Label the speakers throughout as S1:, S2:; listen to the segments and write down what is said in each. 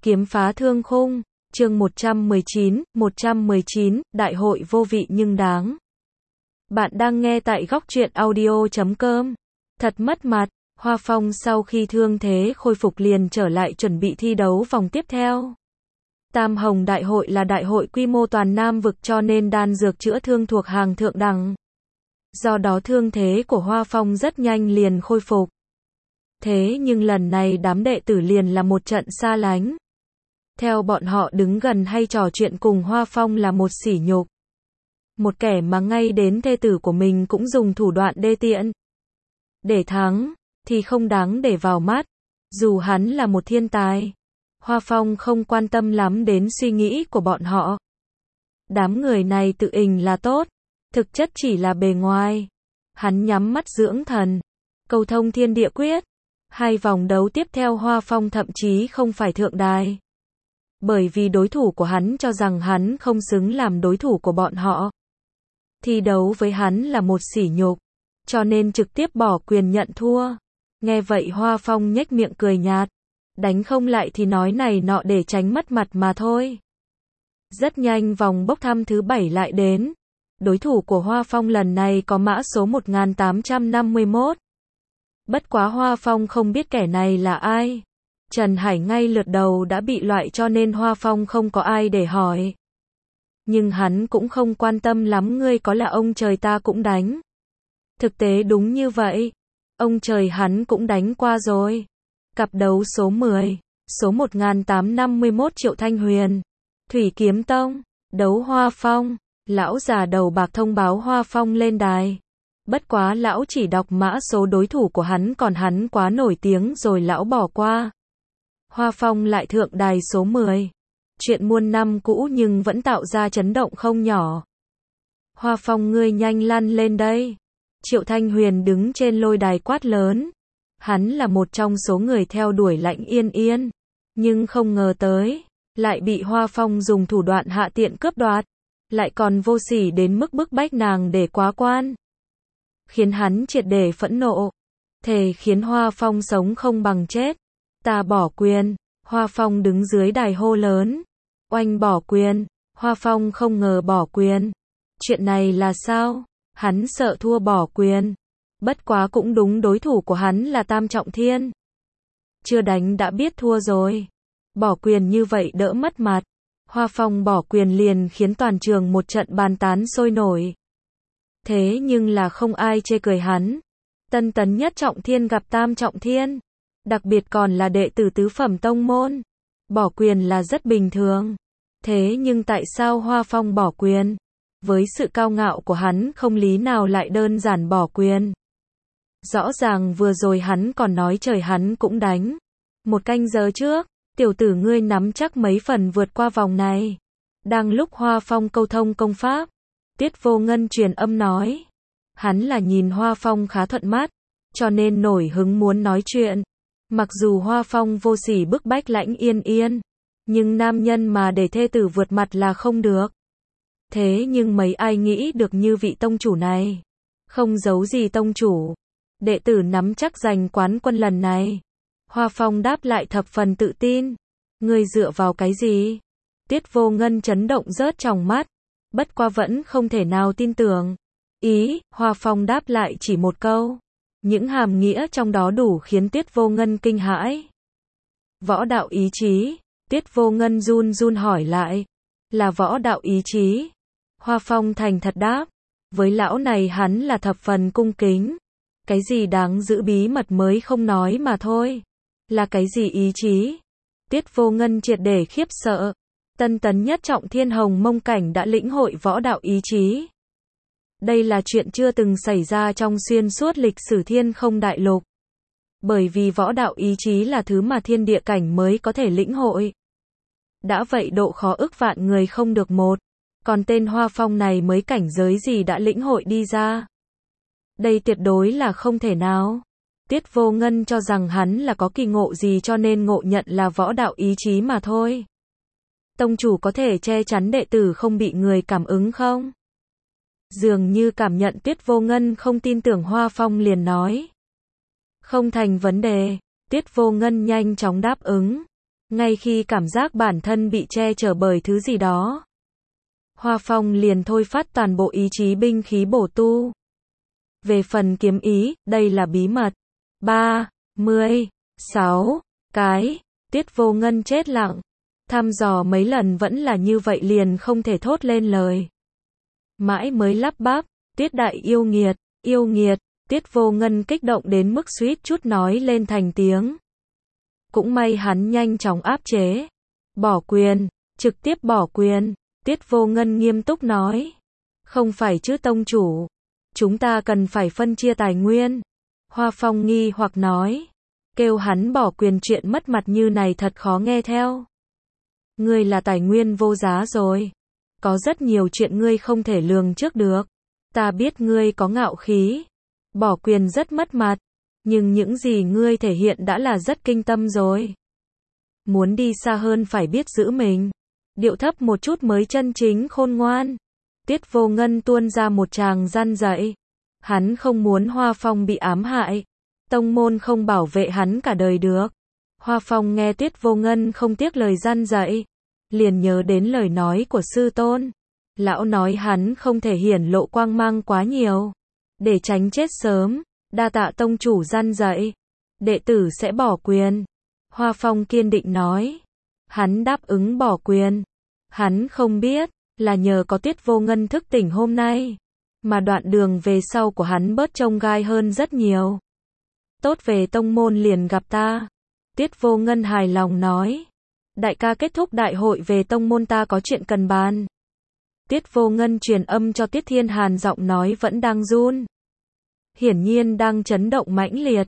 S1: Kiếm phá thương khung, chương 119, đại hội vô vị nhưng đáng. Bạn đang nghe tại góc truyện audio.com. Thật mất mặt, Hoa Phong sau khi thương thế khôi phục liền trở lại chuẩn bị thi đấu vòng tiếp theo. Tam Hồng Đại hội là đại hội quy mô toàn Nam vực cho nên đan dược chữa thương thuộc hàng thượng đẳng. Do đó thương thế của Hoa Phong rất nhanh liền khôi phục. Thế nhưng lần này đám đệ tử liền là một trận xa lánh. Theo bọn họ đứng gần hay trò chuyện cùng Hoa Phong là một sỉ nhục. Một kẻ mà ngay đến thê tử của mình cũng dùng thủ đoạn đê tiện. Để thắng, thì không đáng để vào mắt. Dù hắn là một thiên tài, Hoa Phong không quan tâm lắm đến suy nghĩ của bọn họ. Đám người này tự ình là tốt, thực chất chỉ là bề ngoài. Hắn nhắm mắt dưỡng thần, cầu thông thiên địa quyết. 2 vòng đấu tiếp theo Hoa Phong thậm chí không phải thượng đài. Bởi vì đối thủ của hắn cho rằng hắn không xứng làm đối thủ của bọn họ. Thi đấu với hắn là một sỉ nhục, cho nên trực tiếp bỏ quyền nhận thua. Nghe vậy Hoa Phong nhếch miệng cười nhạt. Đánh không lại thì nói này nọ để tránh mất mặt mà thôi. Rất nhanh vòng bốc thăm thứ 7 lại đến. Đối thủ của Hoa Phong lần này có mã số 1851. Bất quá Hoa Phong không biết kẻ này là ai. Trần Hải ngay lượt đầu đã bị loại cho nên Hoa Phong không có ai để hỏi. Nhưng hắn cũng không quan tâm lắm, ngươi có là ông trời ta cũng đánh. Thực tế đúng như vậy. Ông trời hắn cũng đánh qua rồi. Cặp đấu số 10, số 1851 Triệu Thanh Huyền, Thủy Kiếm Tông, đấu Hoa Phong. Lão già đầu bạc thông báo Hoa Phong lên đài. Bất quá lão chỉ đọc mã số đối thủ của hắn, còn hắn quá nổi tiếng rồi lão bỏ qua. Hoa Phong lại thượng đài số 10. Chuyện muôn năm cũ nhưng vẫn tạo ra chấn động không nhỏ. Hoa Phong ngươi nhanh lăn lên đây. Triệu Thanh Huyền đứng trên lôi đài quát lớn. Hắn là một trong số người theo đuổi Lãnh Yên Yên. Nhưng không ngờ tới, lại bị Hoa Phong dùng thủ đoạn hạ tiện cướp đoạt. Lại còn vô sỉ đến mức bức bách nàng để quá quan. Khiến hắn triệt để phẫn nộ. Thề khiến Hoa Phong sống không bằng chết. Ta bỏ quyền. Hoa Phong đứng dưới đài hô lớn. Oanh bỏ quyền. Hoa Phong không ngờ bỏ quyền. Chuyện này là sao? Hắn sợ thua bỏ quyền. Bất quá cũng đúng, đối thủ của hắn là Tam Trọng Thiên. Chưa đánh đã biết thua rồi. Bỏ quyền như vậy đỡ mất mặt. Hoa Phong bỏ quyền liền khiến toàn trường một trận bàn tán sôi nổi. Thế nhưng là không ai chê cười hắn. Tân tấn nhất trọng thiên gặp Tam Trọng Thiên. Đặc biệt còn là đệ tử tứ phẩm tông môn. Bỏ quyền là rất bình thường. Thế nhưng tại sao Hoa Phong bỏ quyền? Với sự cao ngạo của hắn không lý nào lại đơn giản bỏ quyền. Rõ ràng vừa rồi hắn còn nói trời hắn cũng đánh. 1 canh giờ trước, tiểu tử ngươi nắm chắc mấy phần vượt qua vòng này. Đang lúc Hoa Phong câu thông công pháp, Tiết Vô Ngân truyền âm nói. Hắn là nhìn Hoa Phong khá thuận mắt, cho nên nổi hứng muốn nói chuyện. Mặc dù Hoa Phong vô sỉ bức bách Lãnh Yên Yên, nhưng nam nhân mà để thê tử vượt mặt là không được. Thế nhưng mấy ai nghĩ được như vị tông chủ này. Không giấu gì tông chủ. Đệ tử nắm chắc giành quán quân lần này. Hoa Phong đáp lại thập phần tự tin. Ngươi dựa vào cái gì? Tiết Vô Ngân chấn động rớt tròng mắt. Bất qua vẫn không thể nào tin tưởng. Hoa Phong đáp lại chỉ một câu. Những hàm nghĩa trong đó đủ khiến Tiết Vô Ngân kinh hãi. Võ đạo ý chí. Tiết Vô Ngân run run hỏi lại. Là võ đạo ý chí. Hoa Phong thành thật đáp. Với lão này hắn là thập phần cung kính. Cái gì đáng giữ bí mật mới không nói mà thôi. Là cái gì ý chí? Tiết Vô Ngân triệt để khiếp sợ. Tân tấn nhất trọng thiên Hồng Mông cảnh đã lĩnh hội võ đạo ý chí. Đây là chuyện chưa từng xảy ra trong xuyên suốt lịch sử Thiên Không Đại Lục. Bởi vì võ đạo ý chí là thứ mà thiên địa cảnh mới có thể lĩnh hội. Đã vậy độ khó ức vạn người không được một. Còn tên Hoa Phong này mới cảnh giới gì đã lĩnh hội đi ra. Đây tuyệt đối là không thể nào. Tiết Vô Ngân cho rằng hắn là có kỳ ngộ gì cho nên ngộ nhận là võ đạo ý chí mà thôi. Tông chủ có thể che chắn đệ tử không bị người cảm ứng không? Dường như cảm nhận Tiết Vô Ngân không tin tưởng Hoa Phong liền nói. Không thành vấn đề. Tiết Vô Ngân nhanh chóng đáp ứng. Ngay khi cảm giác bản thân bị che chở bởi thứ gì đó, Hoa Phong liền thôi phát toàn bộ ý chí binh khí bổ tu. Về phần kiếm ý, đây là bí mật. 36 cái, Tiết Vô Ngân chết lặng. Thăm dò mấy lần vẫn là như vậy liền không thể thốt lên lời. Mãi mới lắp bắp, Tiết đại yêu nghiệt, Tiết Vô Ngân kích động đến mức suýt chút nói lên thành tiếng. Cũng may hắn nhanh chóng áp chế. Bỏ quyền, trực tiếp bỏ quyền, Tiết Vô Ngân nghiêm túc nói. Không phải chứ tông chủ, chúng ta cần phải phân chia tài nguyên. Hoa Phong nghi hoặc nói. Kêu hắn bỏ quyền chuyện mất mặt như này thật khó nghe theo. Ngươi là tài nguyên vô giá rồi. Có rất nhiều chuyện ngươi không thể lường trước được. Ta biết ngươi có ngạo khí. Bỏ quyền rất mất mặt. Nhưng những gì ngươi thể hiện đã là rất kinh tâm rồi. Muốn đi xa hơn phải biết giữ mình. Điệu thấp một chút mới chân chính khôn ngoan. Tiết Vô Ngân tuôn ra một tràng răn dạy. Hắn không muốn Hoa Phong bị ám hại. Tông môn không bảo vệ hắn cả đời được. Hoa Phong nghe Tiết Vô Ngân không tiếc lời răn dạy. Liền nhớ đến lời nói của sư tôn. Lão nói hắn không thể hiển lộ quang mang quá nhiều. Để tránh chết sớm. Đa tạ tông chủ răn dạy. Đệ tử sẽ bỏ quyền. Hoa Phong kiên định nói. Hắn đáp ứng bỏ quyền. Hắn không biết, là nhờ có Tiết Vô Ngân thức tỉnh hôm nay. Mà đoạn đường về sau của hắn bớt chông gai hơn rất nhiều. Tốt về tông môn liền gặp ta. Tiết Vô Ngân hài lòng nói. Đại ca kết thúc đại hội về tông môn ta có chuyện cần bàn. Tiết Vô Ngân truyền âm cho Tiết Thiên Hàn giọng nói vẫn đang run. Hiển nhiên đang chấn động mãnh liệt.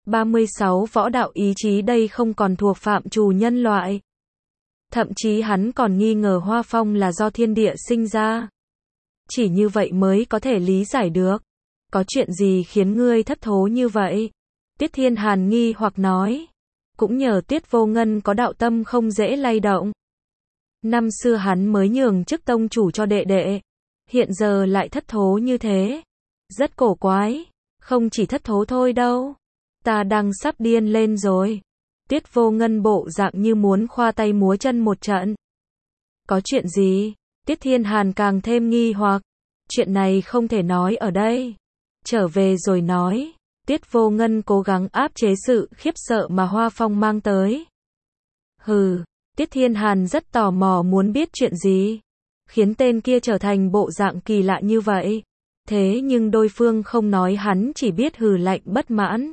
S1: 36 võ đạo ý chí đây không còn thuộc phạm trù nhân loại. Thậm chí hắn còn nghi ngờ Hoa Phong là do thiên địa sinh ra. Chỉ như vậy mới có thể lý giải được. Có chuyện gì khiến ngươi thất thố như vậy? Tiết Thiên Hàn nghi hoặc nói. Cũng nhờ Tiết Vô Ngân có đạo tâm không dễ lay động. Năm xưa hắn mới nhường chức tông chủ cho đệ đệ. Hiện giờ lại thất thố như thế. Rất cổ quái. Không chỉ thất thố thôi đâu. Ta đang sắp điên lên rồi. Tiết Vô Ngân bộ dạng như muốn khoa tay múa chân một trận. Có chuyện gì? Tiết Thiên Hàn càng thêm nghi hoặc. Chuyện này không thể nói ở đây. Trở về rồi nói. Tiết Vô Ngân cố gắng áp chế sự khiếp sợ mà Hoa Phong mang tới. Hừ, Tiết Thiên Hàn rất tò mò muốn biết chuyện gì. Khiến tên kia trở thành bộ dạng kỳ lạ như vậy. Thế nhưng đối phương không nói hắn chỉ biết hừ lạnh bất mãn.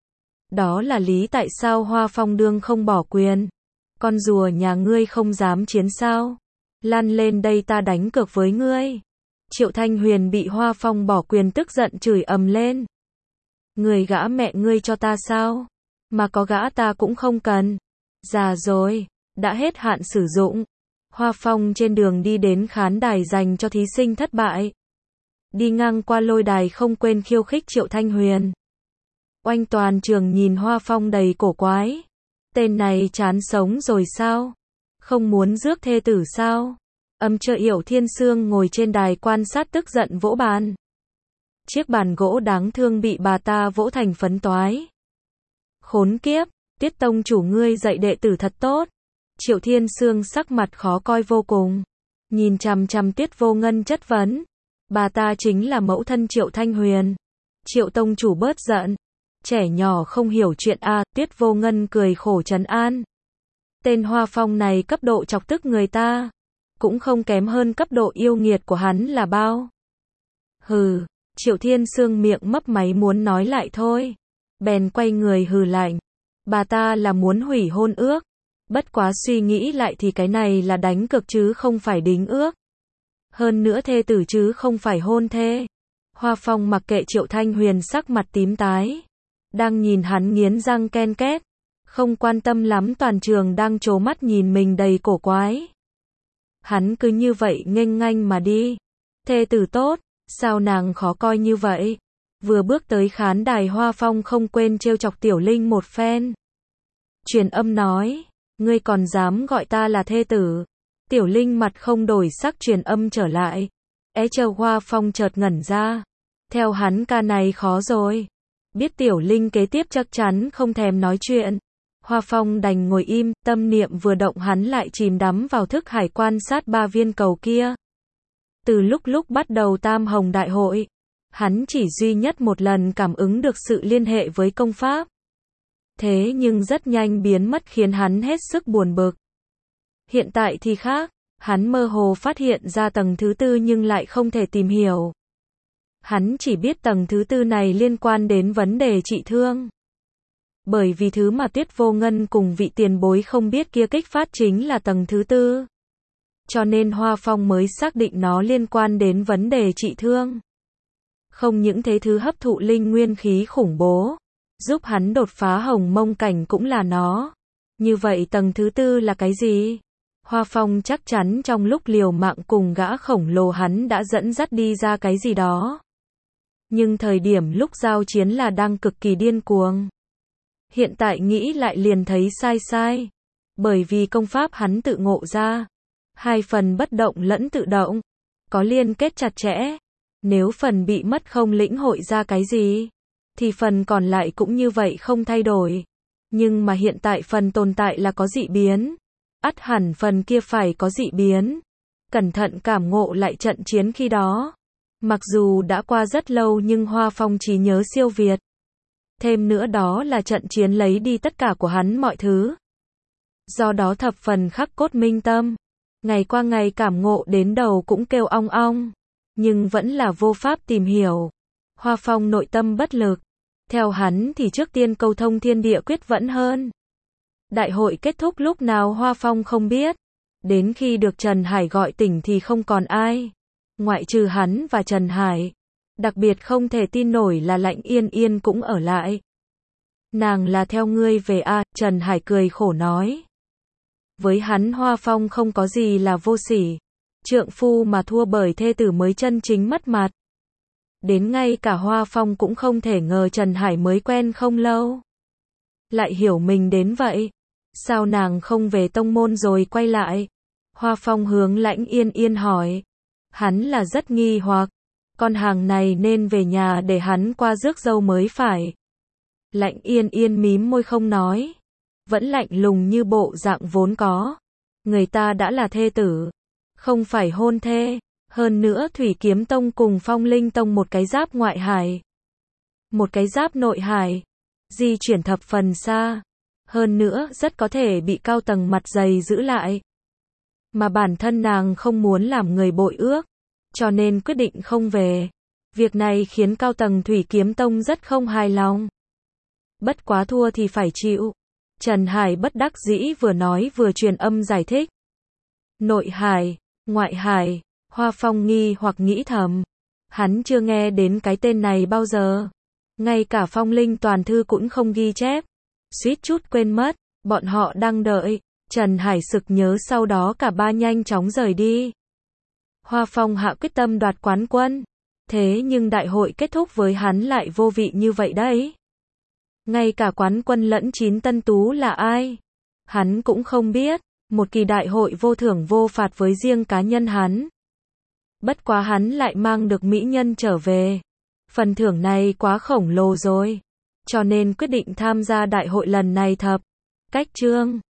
S1: Đó là lý tại sao Hoa Phong đương không bỏ quyền. Con rùa nhà ngươi không dám chiến sao? Lan lên đây ta đánh cược với ngươi. Triệu Thanh Huyền bị Hoa Phong bỏ quyền tức giận chửi ầm lên. Người gã mẹ ngươi cho ta sao? Mà có gã ta cũng không cần. Già rồi, đã hết hạn sử dụng. Hoa Phong trên đường đi đến khán đài dành cho thí sinh thất bại. Đi ngang qua lôi đài không quên khiêu khích Triệu Thanh Huyền. Oanh toàn trường nhìn Hoa Phong đầy cổ quái. Tên này chán sống rồi sao? Không muốn rước thê tử sao? Âm Trợ Yểu Thiên Sương ngồi trên đài quan sát tức giận vỗ bàn. Chiếc bàn gỗ đáng thương bị bà ta vỗ thành phấn toái. Khốn kiếp, Tiết tông chủ ngươi dạy đệ tử thật tốt. Triệu Thiên Sương sắc mặt khó coi vô cùng. Nhìn chằm chằm Tiết Vô Ngân chất vấn. Bà ta chính là mẫu thân Triệu Thanh Huyền. Triệu tông chủ bớt giận. Trẻ nhỏ không hiểu chuyện à, Tiết Vô Ngân cười khổ trấn an. Tên Hoa Phong này cấp độ chọc tức người ta. Cũng không kém hơn cấp độ yêu nghiệt của hắn là bao. Hừ, Triệu Thiên Sương miệng mấp máy muốn nói lại thôi. Bèn quay người hừ lạnh. Bà ta là muốn hủy hôn ước. Bất quá suy nghĩ lại thì cái này là đánh cược chứ không phải đính ước. Hơn nữa thê tử chứ không phải hôn thê. Hoa Phong mặc kệ Triệu Thanh Huyền sắc mặt tím tái. Đang nhìn hắn nghiến răng ken két. Không quan tâm lắm toàn trường đang trố mắt nhìn mình đầy cổ quái. Hắn cứ như vậy nghênh ngang mà đi. Thê tử tốt, sao nàng khó coi như vậy? Vừa bước tới khán đài Hoa Phong không quên trêu chọc Tiểu Linh một phen. Truyền âm nói, ngươi còn dám gọi ta là thê tử? Tiểu Linh mặt không đổi sắc truyền âm trở lại. Chờ Hoa Phong chợt ngẩn ra. Theo hắn ca này khó rồi. Biết Tiểu Linh kế tiếp chắc chắn không thèm nói chuyện. Hoa Phong đành ngồi im, tâm niệm vừa động hắn lại chìm đắm vào thức hải quan sát 3 viên cầu kia. Từ lúc bắt đầu Tam Hồng Đại hội, hắn chỉ duy nhất một lần cảm ứng được sự liên hệ với công pháp. Thế nhưng rất nhanh biến mất khiến hắn hết sức buồn bực. Hiện tại thì khác, hắn mơ hồ phát hiện ra tầng thứ 4 nhưng lại không thể tìm hiểu. Hắn chỉ biết tầng thứ 4 này liên quan đến vấn đề trị thương. Bởi vì thứ mà Tuyết Vô Ngân cùng vị tiền bối không biết kia kích phát chính là tầng thứ 4. Cho nên Hoa Phong mới xác định nó liên quan đến vấn đề trị thương. Không những thế thứ hấp thụ linh nguyên khí khủng bố, giúp hắn đột phá hồng mông cảnh cũng là nó. Như vậy tầng thứ 4 là cái gì? Hoa Phong chắc chắn trong lúc liều mạng cùng gã khổng lồ hắn đã dẫn dắt đi ra cái gì đó. Nhưng thời điểm lúc giao chiến là đang cực kỳ điên cuồng. Hiện tại nghĩ lại liền thấy sai. Bởi vì công pháp hắn tự ngộ ra. 2 phần bất động lẫn tự động. Có liên kết chặt chẽ. Nếu phần bị mất không lĩnh hội ra cái gì, thì phần còn lại cũng như vậy không thay đổi. Nhưng mà hiện tại phần tồn tại là có dị biến. Ắt hẳn phần kia phải có dị biến. Cẩn thận cảm ngộ lại trận chiến khi đó. Mặc dù đã qua rất lâu nhưng Hoa Phong trí nhớ siêu việt. Thêm nữa đó là trận chiến lấy đi tất cả của hắn mọi thứ. Do đó thập phần khắc cốt minh tâm. Ngày qua ngày cảm ngộ đến đầu cũng kêu ong ong. Nhưng vẫn là vô pháp tìm hiểu. Hoa Phong nội tâm bất lực. Theo hắn thì trước tiên câu thông thiên địa quyết vẫn hơn. Đại hội kết thúc lúc nào Hoa Phong không biết. Đến khi được Trần Hải gọi tỉnh thì không còn ai. Ngoại trừ hắn và Trần Hải. Đặc biệt không thể tin nổi là Lãnh Yên Yên cũng ở lại. Nàng là theo ngươi về à, Trần Hải cười khổ nói. Với hắn Hoa Phong không có gì là vô sỉ. Trượng phu mà thua bởi thê tử mới chân chính mất mặt. Đến ngay cả Hoa Phong cũng không thể ngờ Trần Hải mới quen không lâu. Lại hiểu mình đến vậy. Sao nàng không về tông môn rồi quay lại? Hoa Phong hướng Lãnh Yên Yên hỏi. Hắn là rất nghi hoặc. Con hàng này nên về nhà để hắn qua rước dâu mới phải. Lãnh Yên Yên mím môi không nói. Vẫn lạnh lùng như bộ dạng vốn có. Người ta đã là thê tử. Không phải hôn thê. Hơn nữa Thủy Kiếm Tông cùng Phong Linh Tông một cái giáp ngoại hải. Một cái giáp nội hải. Di chuyển thập phần xa. Hơn nữa rất có thể bị cao tầng mặt dày giữ lại. Mà bản thân nàng không muốn làm người bội ước. Cho nên quyết định không về. Việc này khiến cao tầng Thủy Kiếm Tông rất không hài lòng. Bất quá thua thì phải chịu. Trần Hải bất đắc dĩ vừa nói vừa truyền âm giải thích. Nội hải, ngoại hải, Hoa Phong nghi hoặc nghĩ thầm. Hắn chưa nghe đến cái tên này bao giờ. Ngay cả Phong Linh toàn thư cũng không ghi chép. Suýt chút quên mất, bọn họ đang đợi. Trần Hải sực nhớ sau đó cả ba nhanh chóng rời đi. Hoa Phong hạ quyết tâm đoạt quán quân. Thế nhưng đại hội kết thúc với hắn lại vô vị như vậy đấy. Ngay cả quán quân lẫn 9 tân tú là ai? Hắn cũng không biết. Một kỳ đại hội vô thưởng vô phạt với riêng cá nhân hắn. Bất quá hắn lại mang được mỹ nhân trở về. Phần thưởng này quá khổng lồ rồi. Cho nên quyết định tham gia đại hội lần này thập. Cách chương.